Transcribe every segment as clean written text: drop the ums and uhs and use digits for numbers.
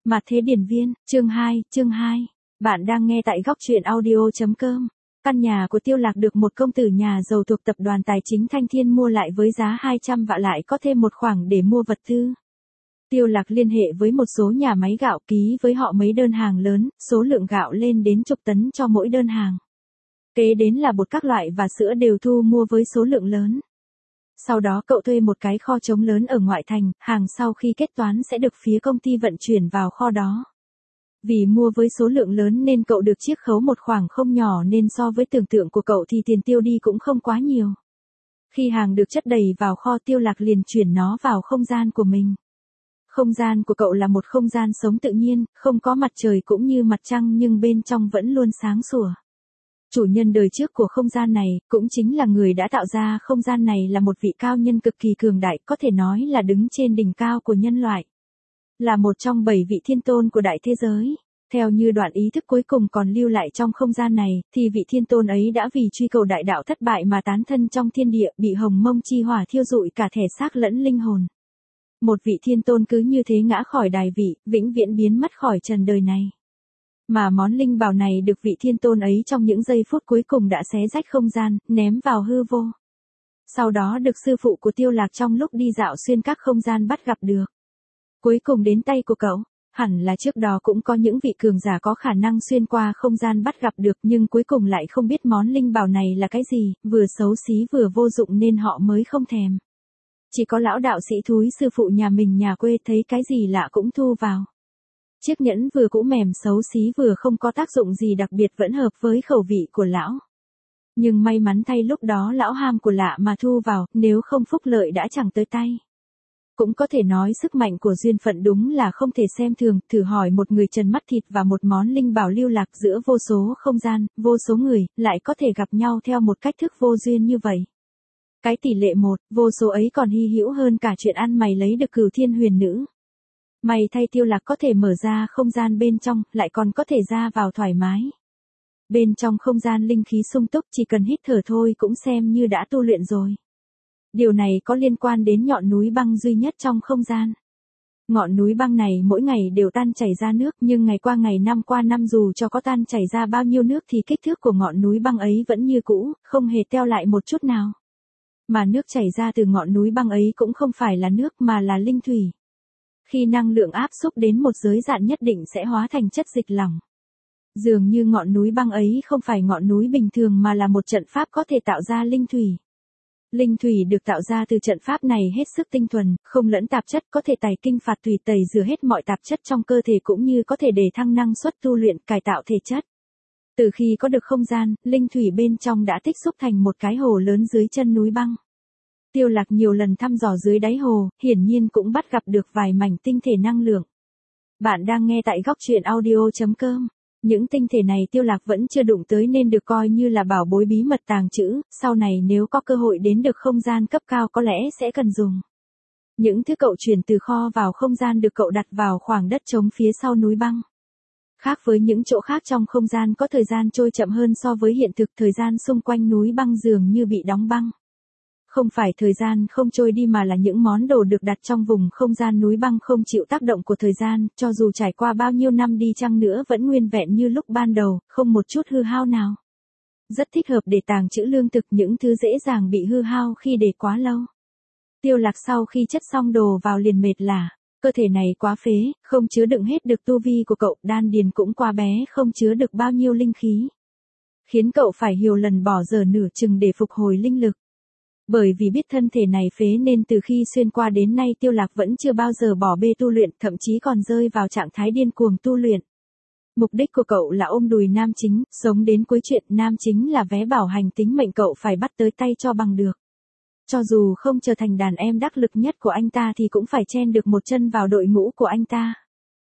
Mạt Thế Điển Viên, chương 2. Bạn đang nghe tại góc truyện audio.com. Căn nhà của Tiêu Lạc được một công tử nhà giàu thuộc tập đoàn tài chính Thanh Thiên mua lại với giá 200 vạn, lại có thêm một khoản để mua vật tư. Tiêu Lạc liên hệ với một số nhà máy gạo, ký với họ mấy đơn hàng lớn, số lượng gạo lên đến chục tấn cho mỗi đơn hàng. Kế đến là bột các loại và sữa đều thu mua với số lượng lớn. Sau đó cậu thuê một cái kho trống lớn ở ngoại thành, hàng sau khi kết toán sẽ được phía công ty vận chuyển vào kho đó. Vì mua với số lượng lớn nên cậu được chiết khấu một khoản không nhỏ, nên so với tưởng tượng của cậu thì tiền tiêu đi cũng không quá nhiều. Khi hàng được chất đầy vào kho, Tiêu Lạc liền chuyển nó vào không gian của mình. Không gian của cậu là một không gian sống tự nhiên, không có mặt trời cũng như mặt trăng nhưng bên trong vẫn luôn sáng sủa. Chủ nhân đời trước của không gian này, cũng chính là người đã tạo ra không gian này, là một vị cao nhân cực kỳ cường đại, có thể nói là đứng trên đỉnh cao của nhân loại. Là một trong 7 vị thiên tôn của đại thế giới. Theo như đoạn ý thức cuối cùng còn lưu lại trong không gian này, thì vị thiên tôn ấy đã vì truy cầu đại đạo thất bại mà tán thân trong thiên địa, bị hồng mông chi hỏa thiêu rụi cả thể xác lẫn linh hồn. Một vị thiên tôn cứ như thế ngã khỏi đài vị, vĩnh viễn biến mất khỏi trần đời này. Mà món linh bảo này được vị thiên tôn ấy trong những giây phút cuối cùng đã xé rách không gian, ném vào hư vô. Sau đó được sư phụ của Tiêu Lạc trong lúc đi dạo xuyên các không gian bắt gặp được. Cuối cùng đến tay của cậu. Hẳn là trước đó cũng có những vị cường giả có khả năng xuyên qua không gian bắt gặp được, nhưng cuối cùng lại không biết món linh bảo này là cái gì, vừa xấu xí vừa vô dụng nên họ mới không thèm. Chỉ có lão đạo sĩ thúi sư phụ nhà mình nhà quê thấy cái gì lạ cũng thu vào. Chiếc nhẫn vừa cũ mềm xấu xí vừa không có tác dụng gì đặc biệt vẫn hợp với khẩu vị của lão. Nhưng may mắn thay lúc đó lão ham của lạ mà thu vào, nếu không phúc lợi đã chẳng tới tay. Cũng có thể nói sức mạnh của duyên phận đúng là không thể xem thường. Thử hỏi một người trần mắt thịt và một món linh bảo lưu lạc giữa vô số không gian, vô số người, lại có thể gặp nhau theo một cách thức vô duyên như vậy. Cái tỷ lệ vô số ấy còn hy hữu hơn cả chuyện ăn mày lấy được Cửu Thiên Huyền Nữ. May thay Tiêu Lạc có thể mở ra không gian bên trong, lại còn có thể ra vào thoải mái. Bên trong không gian linh khí sung túc, chỉ cần hít thở thôi cũng xem như đã tu luyện rồi. Điều này có liên quan đến ngọn núi băng duy nhất trong không gian. Ngọn núi băng này mỗi ngày đều tan chảy ra nước, nhưng ngày qua ngày, năm qua năm, dù cho có tan chảy ra bao nhiêu nước thì kích thước của ngọn núi băng ấy vẫn như cũ, không hề teo lại một chút nào. Mà nước chảy ra từ ngọn núi băng ấy cũng không phải là nước mà là linh thủy. Khi năng lượng áp xúc đến một giới hạn nhất định sẽ hóa thành chất dịch lỏng. Dường như ngọn núi băng ấy không phải ngọn núi bình thường mà là một trận pháp có thể tạo ra linh thủy. Linh thủy được tạo ra từ trận pháp này hết sức tinh thuần, không lẫn tạp chất, có thể tẩy kinh phạt tùy, tẩy rửa hết mọi tạp chất trong cơ thể, cũng như có thể để thăng năng suất tu luyện, cải tạo thể chất. Từ khi có được không gian, linh thủy bên trong đã tích xúc thành một cái hồ lớn dưới chân núi băng. Tiêu Lạc nhiều lần thăm dò dưới đáy hồ, hiển nhiên cũng bắt gặp được vài mảnh tinh thể năng lượng. Bạn đang nghe tại góc truyện audio.com. Những tinh thể này Tiêu Lạc vẫn chưa đụng tới nên được coi như là bảo bối bí mật tàng trữ, sau này nếu có cơ hội đến được không gian cấp cao có lẽ sẽ cần dùng. Những thứ cậu chuyển từ kho vào không gian được cậu đặt vào khoảng đất trống phía sau núi băng. Khác với những chỗ khác trong không gian có thời gian trôi chậm hơn so với hiện thực, thời gian xung quanh núi băng dường như bị đóng băng. Không phải thời gian không trôi đi mà là những món đồ được đặt trong vùng không gian núi băng không chịu tác động của thời gian, cho dù trải qua bao nhiêu năm đi chăng nữa vẫn nguyên vẹn như lúc ban đầu, không một chút hư hao nào. Rất thích hợp để tàng trữ lương thực, những thứ dễ dàng bị hư hao khi để quá lâu. Tiêu Lạc sau khi chất xong đồ vào liền mệt lả, cơ thể này quá phế, không chứa đựng hết được tu vi của cậu, đan điền cũng quá bé, không chứa được bao nhiêu linh khí. Khiến cậu phải nhiều lần bỏ giờ nửa chừng để phục hồi linh lực. Bởi vì biết thân thể này phế nên từ khi xuyên qua đến nay Tiêu Lạc vẫn chưa bao giờ bỏ bê tu luyện, thậm chí còn rơi vào trạng thái điên cuồng tu luyện. Mục đích của cậu là ôm đùi nam chính, sống đến cuối chuyện, nam chính là vé bảo hành tính mệnh cậu phải bắt tới tay cho bằng được. Cho dù không trở thành đàn em đắc lực nhất của anh ta thì cũng phải chen được một chân vào đội ngũ của anh ta.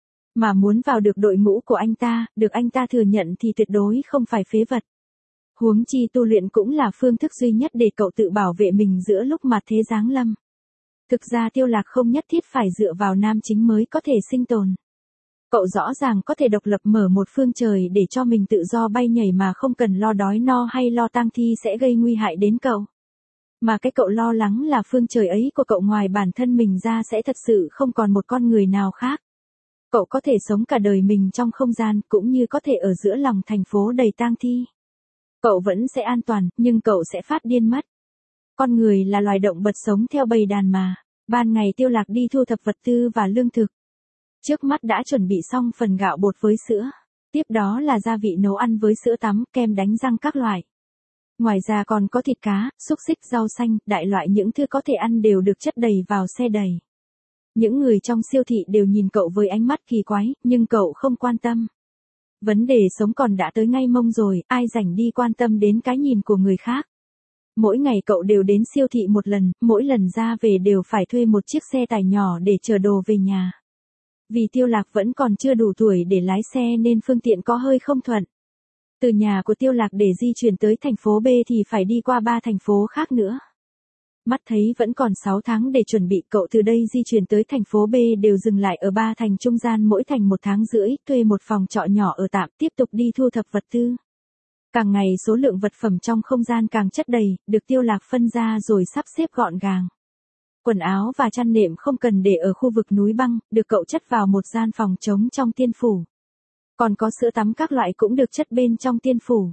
Mà muốn vào được đội ngũ của anh ta, được anh ta thừa nhận thì tuyệt đối không phải phế vật. Huống chi tu luyện cũng là phương thức duy nhất để cậu tự bảo vệ mình giữa lúc mặt thế giáng lâm. Thực ra Tiêu Lạc không nhất thiết phải dựa vào nam chính mới có thể sinh tồn. Cậu rõ ràng có thể độc lập mở một phương trời để cho mình tự do bay nhảy mà không cần lo đói no hay lo tang thi sẽ gây nguy hại đến cậu. Mà cái cậu lo lắng là phương trời ấy của cậu ngoài bản thân mình ra sẽ thật sự không còn một con người nào khác. Cậu có thể sống cả đời mình trong không gian, cũng như có thể ở giữa lòng thành phố đầy tang thi. Cậu vẫn sẽ an toàn, nhưng cậu sẽ phát điên mất. Con người là loài động vật sống theo bầy đàn mà. Ban ngày Tiêu Lạc đi thu thập vật tư và lương thực. Trước mắt đã chuẩn bị xong phần gạo bột với sữa. Tiếp đó là gia vị nấu ăn với sữa tắm, kem đánh răng các loại. Ngoài ra còn có thịt cá, xúc xích, rau xanh, đại loại những thứ có thể ăn đều được chất đầy vào xe đầy. Những người trong siêu thị đều nhìn cậu với ánh mắt kỳ quái, nhưng cậu không quan tâm. Vấn đề sống còn đã tới ngay mông rồi, ai rảnh đi quan tâm đến cái nhìn của người khác. Mỗi ngày cậu đều đến siêu thị một lần, mỗi lần ra về đều phải thuê một chiếc xe tải nhỏ để chở đồ về nhà. Vì Tiêu Lạc vẫn còn chưa đủ tuổi để lái xe nên phương tiện có hơi không thuận. Từ nhà của Tiêu Lạc để di chuyển tới thành phố B thì phải đi qua 3 thành phố khác nữa. Mắt thấy vẫn còn 6 tháng để chuẩn bị, cậu từ đây di chuyển tới thành phố B đều dừng lại ở 3 thành trung gian, mỗi thành 1 tháng rưỡi, thuê một phòng trọ nhỏ ở tạm, tiếp tục đi thu thập vật tư. Càng ngày số lượng vật phẩm trong không gian càng chất đầy, được Tiêu Lạc phân ra rồi sắp xếp gọn gàng. Quần áo và chăn nệm không cần để ở khu vực núi băng, được cậu chất vào một gian phòng trống trong tiên phủ. Còn có sữa tắm các loại cũng được chất bên trong tiên phủ.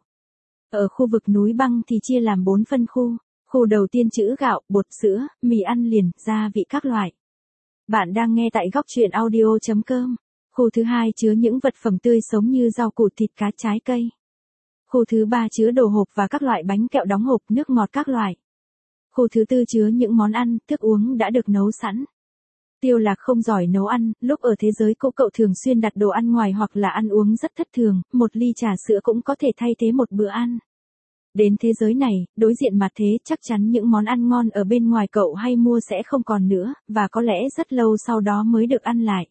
Ở khu vực núi băng thì chia làm 4 phân khu. Khu đầu tiên chữ gạo, bột, sữa, mì ăn liền, gia vị các loại. Bạn đang nghe tại góc truyện audio.com. Khu thứ hai chứa những vật phẩm tươi sống như rau củ, thịt cá, trái cây. Khu thứ ba chứa đồ hộp và các loại bánh kẹo đóng hộp, nước ngọt các loại. Khu thứ tư chứa những món ăn, thức uống đã được nấu sẵn. Tiêu Lạc không giỏi nấu ăn, lúc ở thế giới cũ cậu thường xuyên đặt đồ ăn ngoài hoặc là ăn uống rất thất thường, một ly trà sữa cũng có thể thay thế một bữa ăn. Đến thế giới này, đối diện mặt thế, chắc chắn những món ăn ngon ở bên ngoài cậu hay mua sẽ không còn nữa, và có lẽ rất lâu sau đó mới được ăn lại.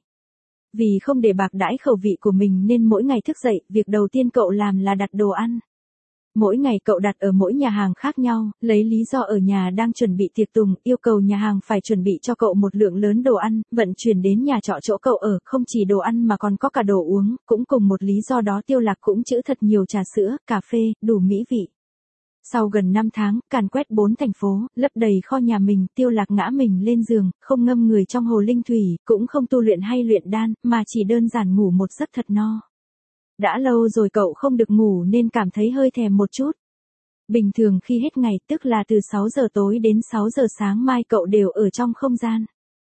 Vì không để bạc đãi khẩu vị của mình nên mỗi ngày thức dậy, việc đầu tiên cậu làm là đặt đồ ăn. Mỗi ngày cậu đặt ở mỗi nhà hàng khác nhau, lấy lý do ở nhà đang chuẩn bị tiệc tùng, yêu cầu nhà hàng phải chuẩn bị cho cậu một lượng lớn đồ ăn, vận chuyển đến nhà trọ chỗ cậu ở, không chỉ đồ ăn mà còn có cả đồ uống, cũng cùng một lý do đó Tiêu Lạc cũng trữ thật nhiều trà sữa, cà phê, đủ mỹ vị. Sau gần 5 tháng, càn quét 4 thành phố, lấp đầy kho nhà mình, Tiêu Lạc ngã mình lên giường, không ngâm người trong hồ linh thủy, cũng không tu luyện hay luyện đan, mà chỉ đơn giản ngủ một giấc thật no. Đã lâu rồi cậu không được ngủ nên cảm thấy hơi thèm một chút. Bình thường khi hết ngày, tức là từ 6 giờ tối đến 6 giờ sáng mai cậu đều ở trong không gian.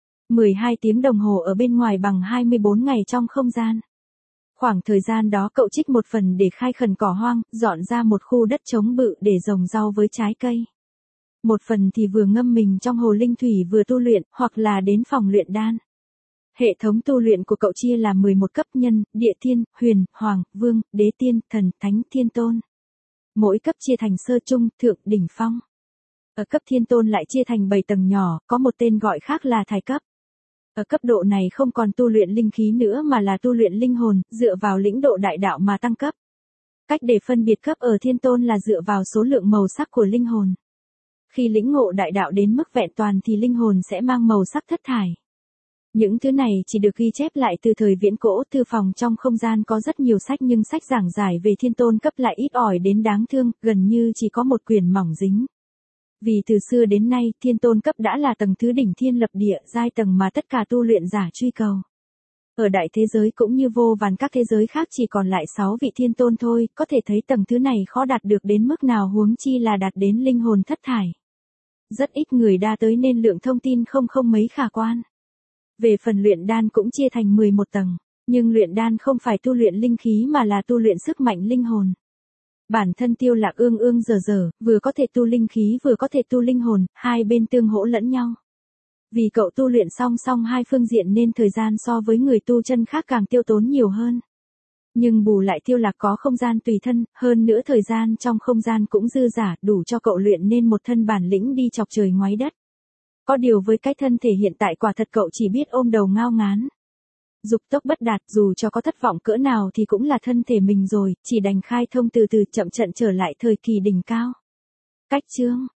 12 tiếng đồng hồ ở bên ngoài bằng 24 ngày trong không gian. Khoảng thời gian đó cậu trích một phần để khai khẩn cỏ hoang, dọn ra một khu đất trống bự để trồng rau với trái cây. Một phần thì vừa ngâm mình trong hồ linh thủy vừa tu luyện, hoặc là đến phòng luyện đan. Hệ thống tu luyện của cậu chia làm 11 cấp: nhân, địa thiên, huyền, hoàng, vương, đế tiên, thần, thánh, thiên tôn. Mỗi cấp chia thành sơ, trung, thượng, đỉnh phong. Ở cấp thiên tôn lại chia thành 7 tầng nhỏ, có một tên gọi khác là thái cấp. Ở cấp độ này không còn tu luyện linh khí nữa mà là tu luyện linh hồn, dựa vào lĩnh độ đại đạo mà tăng cấp. Cách để phân biệt cấp ở thiên tôn là dựa vào số lượng màu sắc của linh hồn. Khi lĩnh ngộ đại đạo đến mức vẹn toàn thì linh hồn sẽ mang màu sắc thất thải. Những thứ này chỉ được ghi chép lại từ thời viễn cổ, thư phòng trong không gian có rất nhiều sách nhưng sách giảng giải về thiên tôn cấp lại ít ỏi đến đáng thương, gần như chỉ có một quyển mỏng dính. Vì từ xưa đến nay, thiên tôn cấp đã là tầng thứ đỉnh thiên lập địa, giai tầng mà tất cả tu luyện giả truy cầu. Ở đại thế giới cũng như vô vàn các thế giới khác chỉ còn lại 6 vị thiên tôn thôi, có thể thấy tầng thứ này khó đạt được đến mức nào, huống chi là đạt đến linh hồn thất thải. Rất ít người đa tới nên lượng thông tin không mấy khả quan. Về phần luyện đan cũng chia thành 11 tầng, nhưng luyện đan không phải tu luyện linh khí mà là tu luyện sức mạnh linh hồn. Bản thân Tiêu Lạc ương dở, vừa có thể tu linh khí vừa có thể tu linh hồn, hai bên tương hỗ lẫn nhau. Vì cậu tu luyện song song hai phương diện nên thời gian so với người tu chân khác càng tiêu tốn nhiều hơn. Nhưng bù lại Tiêu Lạc có không gian tùy thân, hơn nữa thời gian trong không gian cũng dư dả, đủ cho cậu luyện nên một thân bản lĩnh đi chọc trời ngoáy đất. Có điều với cái thân thể hiện tại quả thật cậu chỉ biết ôm đầu ngao ngán. Dục tốc bất đạt, dù cho có thất vọng cỡ nào thì cũng là thân thể mình rồi, chỉ đành khai thông từ từ chậm chậm trở lại thời kỳ đỉnh cao. Cách chương